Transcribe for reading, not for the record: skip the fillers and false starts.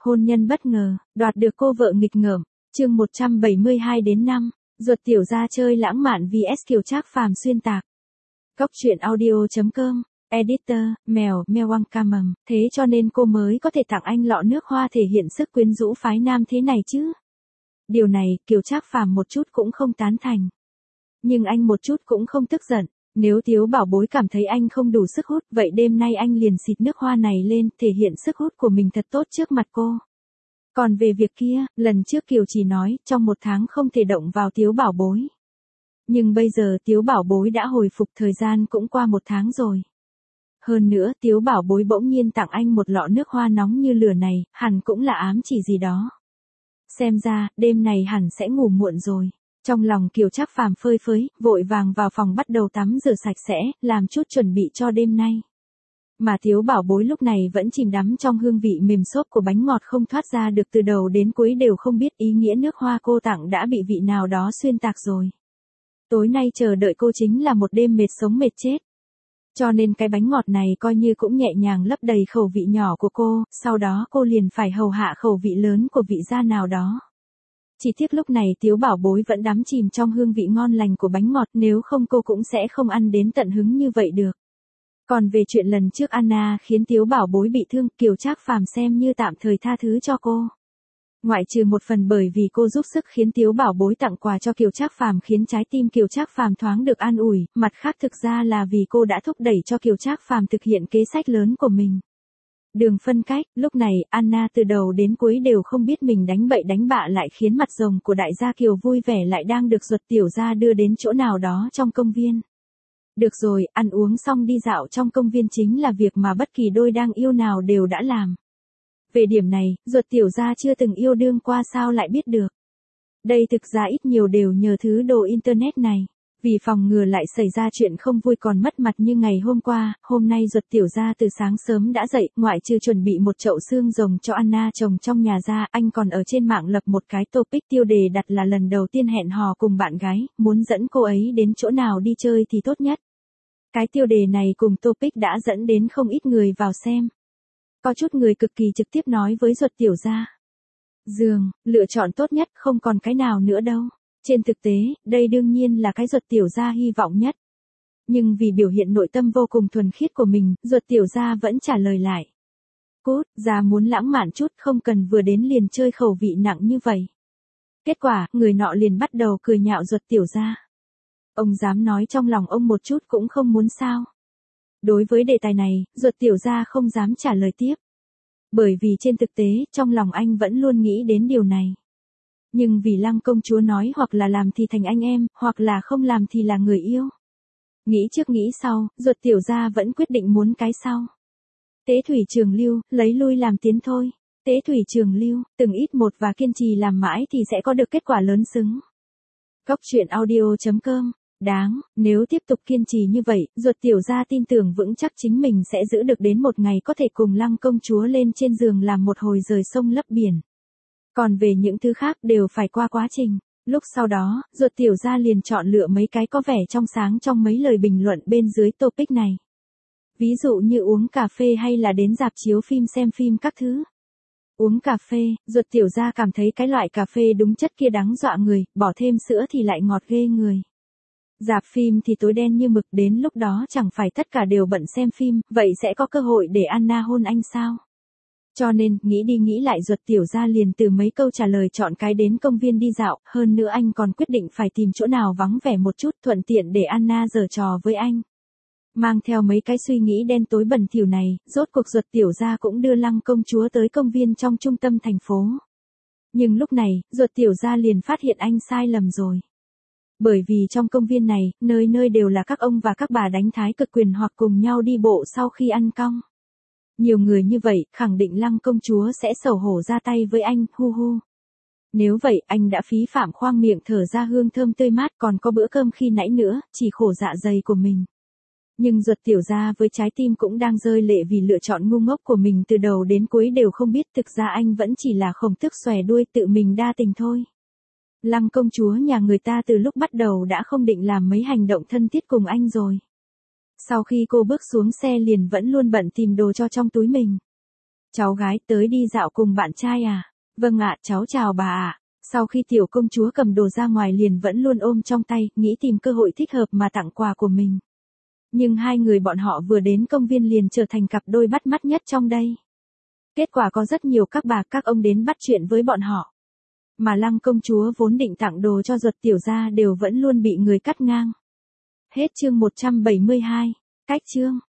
Hôn nhân bất ngờ, đoạt được cô vợ nghịch ngợm. Chương 172-5, ruột tiểu gia chơi lãng mạn vs Kiều Trác Phàm xuyên tạc. Góc truyện audio.com, editor, mèo Wang Ca Mầm, thế cho nên cô mới có thể tặng anh lọ nước hoa thể hiện sức quyến rũ phái nam thế này chứ. Điều này, Kiều Trác Phàm một chút cũng không tán thành. Nhưng anh một chút cũng không tức giận. Nếu Tiếu Bảo Bối cảm thấy anh không đủ sức hút, vậy đêm nay anh liền xịt nước hoa này lên, thể hiện sức hút của mình thật tốt trước mặt cô. Còn về việc kia, lần trước Kiều chỉ nói, trong 1 tháng không thể động vào Tiếu Bảo Bối. Nhưng bây giờ Tiếu Bảo Bối đã hồi phục, thời gian cũng qua 1 tháng rồi. Hơn nữa, Tiếu Bảo Bối bỗng nhiên tặng anh một lọ nước hoa nóng như lửa này, hẳn cũng là ám chỉ gì đó. Xem ra, đêm này hẳn sẽ ngủ muộn rồi. Trong lòng Kiều Trác Phàm phơi phới, vội vàng vào phòng bắt đầu tắm rửa sạch sẽ, làm chút chuẩn bị cho đêm nay. Mà Tiếu Bảo Bối lúc này vẫn chìm đắm trong hương vị mềm xốp của bánh ngọt không thoát ra được, từ đầu đến cuối đều không biết ý nghĩa nước hoa cô tặng đã bị vị nào đó xuyên tạc rồi. Tối nay chờ đợi cô chính là một đêm mệt sống mệt chết. Cho nên cái bánh ngọt này coi như cũng nhẹ nhàng lấp đầy khẩu vị nhỏ của cô, sau đó cô liền phải hầu hạ khẩu vị lớn của vị gia nào đó. Chỉ tiếc lúc này Tiếu Bảo Bối vẫn đắm chìm trong hương vị ngon lành của bánh ngọt, nếu không cô cũng sẽ không ăn đến tận hứng như vậy được. Còn về chuyện lần trước Anna khiến Tiếu Bảo Bối bị thương, Kiều Trác Phàm xem như tạm thời tha thứ cho cô. Ngoại trừ một phần bởi vì cô giúp sức khiến Tiếu Bảo Bối tặng quà cho Kiều Trác Phàm khiến trái tim Kiều Trác Phàm thoáng được an ủi, mặt khác thực ra là vì cô đã thúc đẩy cho Kiều Trác Phàm thực hiện kế sách lớn của mình. Đường phân cách, lúc này, Anna từ đầu đến cuối đều không biết mình đánh bậy đánh bạ lại khiến mặt rồng của đại gia Kiều vui vẻ lại đang được ruột tiểu gia đưa đến chỗ nào đó trong công viên. Được rồi, ăn uống xong đi dạo trong công viên chính là việc mà bất kỳ đôi đang yêu nào đều đã làm. Về điểm này, ruột tiểu gia chưa từng yêu đương qua sao lại biết được. Đây thực ra ít nhiều đều nhờ thứ đồ internet này. Vì phòng ngừa lại xảy ra chuyện không vui còn mất mặt như ngày hôm qua, hôm nay ruột tiểu gia từ sáng sớm đã dậy, ngoại trừ chuẩn bị một chậu xương rồng cho Anna trồng trong nhà ra, anh còn ở trên mạng lập một cái topic tiêu đề đặt là lần đầu tiên hẹn hò cùng bạn gái, muốn dẫn cô ấy đến chỗ nào đi chơi thì tốt nhất. Cái tiêu đề này cùng topic đã dẫn đến không ít người vào xem. Có chút người cực kỳ trực tiếp nói với ruột tiểu gia: giường, lựa chọn tốt nhất, không còn cái nào nữa đâu. Trên thực tế, đây đương nhiên là cái ruột tiểu gia hy vọng nhất. Nhưng vì biểu hiện nội tâm vô cùng thuần khiết của mình, ruột tiểu gia vẫn trả lời lại: cút, gia muốn lãng mạn chút, không cần vừa đến liền chơi khẩu vị nặng như vậy. Kết quả, người nọ liền bắt đầu cười nhạo ruột tiểu gia. Ông dám nói trong lòng ông một chút cũng không muốn sao? Đối với đề tài này, ruột tiểu gia không dám trả lời tiếp. Bởi vì trên thực tế, trong lòng anh vẫn luôn nghĩ đến điều này. Nhưng vì Lăng công chúa nói hoặc là làm thì thành anh em, hoặc là không làm thì là người yêu. Nghĩ trước nghĩ sau, ruột tiểu gia vẫn quyết định muốn cái sau. Tế thủy trường lưu, lấy lui làm tiến thôi. Tế thủy trường lưu, từng ít một và kiên trì làm mãi thì sẽ có được kết quả lớn xứng. Góc truyện audio.com, đáng, nếu tiếp tục kiên trì như vậy, ruột tiểu gia tin tưởng vững chắc chính mình sẽ giữ được đến một ngày có thể cùng Lăng công chúa lên trên giường làm một hồi rời sông lấp biển. Còn về những thứ khác đều phải qua quá trình. Lúc sau đó, ruột tiểu gia liền chọn lựa mấy cái có vẻ trong sáng trong mấy lời bình luận bên dưới topic này. Ví dụ như uống cà phê hay là đến rạp chiếu phim xem phim các thứ. Uống cà phê, ruột tiểu gia cảm thấy cái loại cà phê đúng chất kia đắng dọa người, bỏ thêm sữa thì lại ngọt ghê người. Rạp phim thì tối đen như mực, đến lúc đó chẳng phải tất cả đều bận xem phim, vậy sẽ có cơ hội để Anna hôn anh sao? Cho nên, nghĩ đi nghĩ lại ruột tiểu gia liền từ mấy câu trả lời chọn cái đến công viên đi dạo, hơn nữa anh còn quyết định phải tìm chỗ nào vắng vẻ một chút thuận tiện để Anna giở trò với anh. Mang theo mấy cái suy nghĩ đen tối bẩn thỉu này, rốt cuộc ruột tiểu gia cũng đưa Lăng công chúa tới công viên trong trung tâm thành phố. Nhưng lúc này, ruột tiểu gia liền phát hiện anh sai lầm rồi. Bởi vì trong công viên này, nơi nơi đều là các ông và các bà đánh thái cực quyền hoặc cùng nhau đi bộ sau khi ăn cong. Nhiều người như vậy, khẳng định Lăng công chúa sẽ xấu hổ ra tay với anh, hu hu. Nếu vậy, anh đã phí phạm khoang miệng thở ra hương thơm tươi mát, còn có bữa cơm khi nãy nữa, chỉ khổ dạ dày của mình. Nhưng ruột tiểu gia với trái tim cũng đang rơi lệ vì lựa chọn ngu ngốc của mình từ đầu đến cuối đều không biết thực ra anh vẫn chỉ là khổng tức xòe đuôi tự mình đa tình thôi. Lăng công chúa nhà người ta từ lúc bắt đầu đã không định làm mấy hành động thân thiết cùng anh rồi. Sau khi cô bước xuống xe liền vẫn luôn bận tìm đồ cho trong túi mình. Cháu gái tới đi dạo cùng bạn trai à? Vâng ạ, cháu chào bà ạ. Sau khi tiểu công chúa cầm đồ ra ngoài liền vẫn luôn ôm trong tay, nghĩ tìm cơ hội thích hợp mà tặng quà của mình. Nhưng hai người bọn họ vừa đến công viên liền trở thành cặp đôi bắt mắt nhất trong đây. Kết quả có rất nhiều các bà các ông đến bắt chuyện với bọn họ. Mà Lăng công chúa vốn định tặng đồ cho Duật tiểu gia đều vẫn luôn bị người cắt ngang. Hết chương 172. Cách chương